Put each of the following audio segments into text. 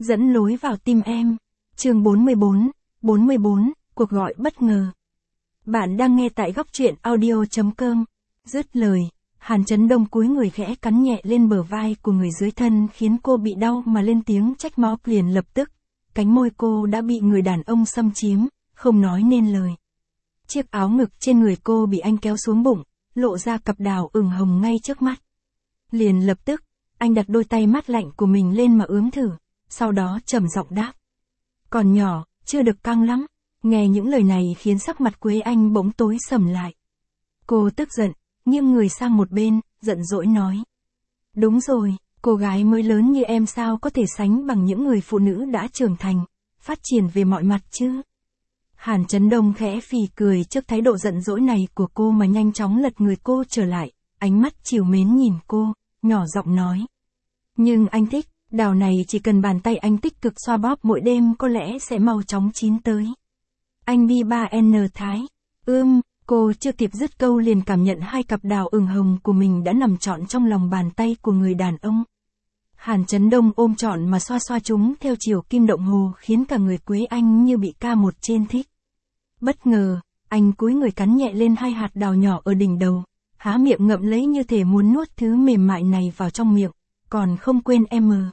dẫn lối vào tim em. Chương 44, cuộc gọi bất ngờ. Bạn đang nghe tại góc truyện audio.com. Dứt lời, Hàn Chấn Đông cúi người khẽ cắn nhẹ lên bờ vai của người dưới thân khiến cô bị đau mà lên tiếng trách móc liền lập tức. Cánh môi cô đã bị người đàn ông xâm chiếm, không nói nên lời. Chiếc áo ngực trên người cô bị anh kéo xuống bụng, lộ ra cặp đào ửng hồng ngay trước mắt. Liền lập tức, anh đặt đôi tay mát lạnh của mình lên mà ướm thử, sau đó trầm giọng đáp. Còn nhỏ, chưa được căng lắm. Nghe những lời này khiến sắc mặt Quế Anh bỗng tối sầm lại. Cô tức giận, nghiêng người sang một bên, giận dỗi nói. Đúng rồi, cô gái mới lớn như em sao có thể sánh bằng những người phụ nữ đã trưởng thành, phát triển về mọi mặt chứ. Hàn Chấn Đông khẽ phì cười trước thái độ giận dỗi này của cô mà nhanh chóng lật người cô trở lại, ánh mắt trìu mến nhìn cô, nhỏ giọng nói. Nhưng anh thích, đào này chỉ cần bàn tay anh tích cực xoa bóp mỗi đêm có lẽ sẽ mau chóng chín tới. Anh bi 3N Thái. Cô chưa kịp dứt câu liền cảm nhận hai cặp đào ửng hồng của mình đã nằm trọn trong lòng bàn tay của người đàn ông. Hàn Chấn Đông ôm trọn mà xoa xoa chúng theo chiều kim đồng hồ khiến cả người Quế Anh như bị ca một trên thích. Bất ngờ, anh cúi người cắn nhẹ lên hai hạt đào nhỏ ở đỉnh đầu, há miệng ngậm lấy như thể muốn nuốt thứ mềm mại này vào trong miệng, còn không quên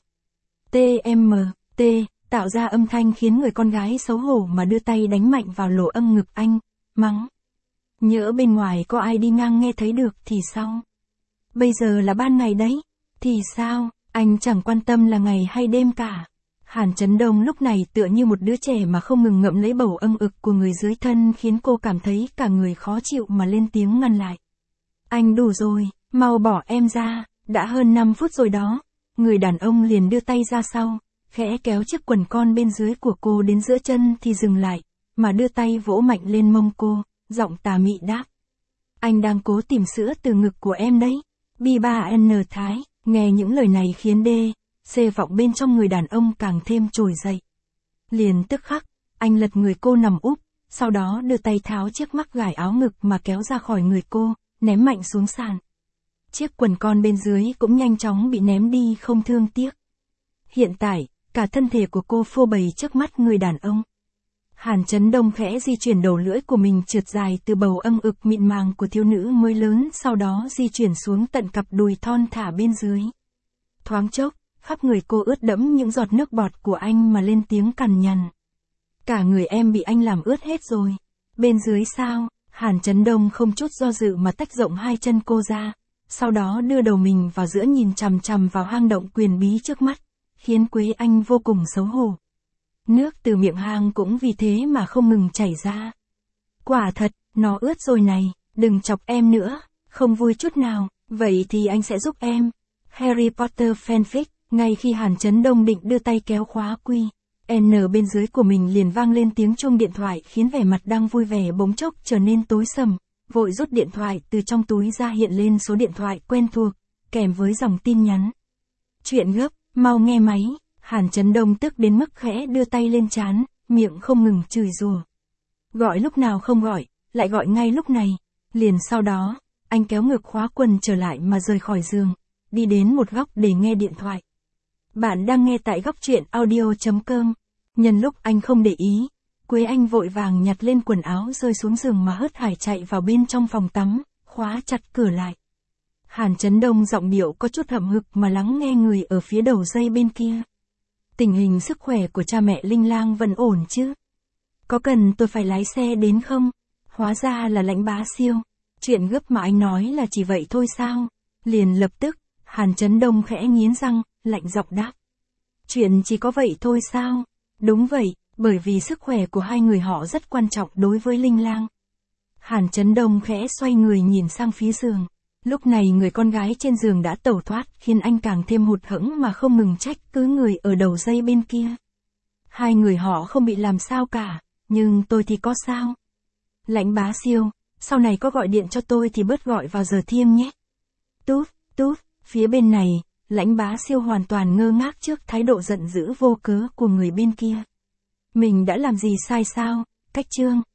T tạo ra âm thanh khiến người con gái xấu hổ mà đưa tay đánh mạnh vào lỗ âm ngực anh, mắng. Nhỡ bên ngoài có ai đi ngang nghe thấy được thì sao? Bây giờ là ban ngày đấy, thì sao, anh chẳng quan tâm là ngày hay đêm cả. Hàn Chấn Đông lúc này tựa như một đứa trẻ mà không ngừng ngậm lấy bầu âm ực của người dưới thân khiến cô cảm thấy cả người khó chịu mà lên tiếng ngăn lại. Anh đủ rồi, mau bỏ em ra, đã hơn 5 phút rồi đó. Người đàn ông liền đưa tay ra sau, khẽ kéo chiếc quần con bên dưới của cô đến giữa chân thì dừng lại, mà đưa tay vỗ mạnh lên mông cô, giọng tà mị đáp. Anh đang cố tìm sữa từ ngực của em đấy. B3N Thái, nghe những lời này khiến C vọng bên trong người đàn ông càng thêm trồi dậy. Liền tức khắc, anh lật người cô nằm úp, sau đó đưa tay tháo chiếc mắc gải áo ngực mà kéo ra khỏi người cô, ném mạnh xuống sàn. Chiếc quần con bên dưới cũng nhanh chóng bị ném đi không thương tiếc. Hiện tại, cả thân thể của cô phô bày trước mắt người đàn ông. Hàn Chấn Đông khẽ di chuyển đầu lưỡi của mình trượt dài từ bầu âm ực mịn màng của thiếu nữ mới lớn, sau đó di chuyển xuống tận cặp đùi thon thả bên dưới. Thoáng chốc, khắp người cô ướt đẫm những giọt nước bọt của anh mà lên tiếng cằn nhằn. Cả người em bị anh làm ướt hết rồi. Bên dưới sao? Hàn Chấn Đông không chút do dự mà tách rộng hai chân cô ra, sau đó đưa đầu mình vào giữa nhìn chằm chằm vào hang động quyền bí trước mắt, khiến Quế Anh vô cùng xấu hổ. Nước từ miệng hang cũng vì thế mà không ngừng chảy ra. Quả thật, nó ướt rồi này, đừng chọc em nữa, không vui chút nào, vậy thì anh sẽ giúp em. Harry Potter fanfic, ngay khi Hàn Chấn Đông định đưa tay kéo khóa N bên dưới của mình liền vang lên tiếng chuông điện thoại khiến vẻ mặt đang vui vẻ bỗng chốc trở nên tối sầm, vội rút điện thoại từ trong túi ra hiện lên số điện thoại quen thuộc, kèm với dòng tin nhắn. Chuyện gấp, mau nghe máy. Hàn Chấn Đông tức đến mức khẽ đưa tay lên trán, miệng không ngừng chửi rủa. Gọi lúc nào không gọi, lại gọi ngay lúc này. Liền sau đó, anh kéo ngược khóa quần trở lại mà rời khỏi giường, đi đến một góc để nghe điện thoại. Bạn đang nghe tại góc truyện audio.com. Nhân lúc anh không để ý, Quế Anh vội vàng nhặt lên quần áo rơi xuống giường mà hớt hải chạy vào bên trong phòng tắm, khóa chặt cửa lại. Hàn Chấn Đông giọng điệu có chút hậm hực mà lắng nghe người ở phía đầu dây bên kia. Tình hình sức khỏe của cha mẹ Linh Lang vẫn ổn chứ? Có cần tôi phải lái xe đến không? Hóa ra là Lãnh Bá Siêu. Chuyện gấp mà anh nói là chỉ vậy thôi sao? Liền lập tức, Hàn Chấn Đông khẽ nghiến răng, lạnh giọng đáp. Chuyện chỉ có vậy thôi sao? Đúng vậy, bởi vì sức khỏe của hai người họ rất quan trọng đối với Linh Lang. Hàn Chấn Đông khẽ xoay người nhìn sang phía giường. Lúc này người con gái trên giường đã tẩu thoát khiến anh càng thêm hụt hẫng mà không ngừng trách cứ người ở đầu dây bên kia. Hai người họ không bị làm sao cả, nhưng tôi thì có sao? Lãnh Bá Siêu, sau này có gọi điện cho tôi thì bớt gọi vào giờ thiêng nhé. Tút, phía bên này, Lãnh Bá Siêu hoàn toàn ngơ ngác trước thái độ giận dữ vô cớ của người bên kia. Mình đã làm gì sai sao? Cách chương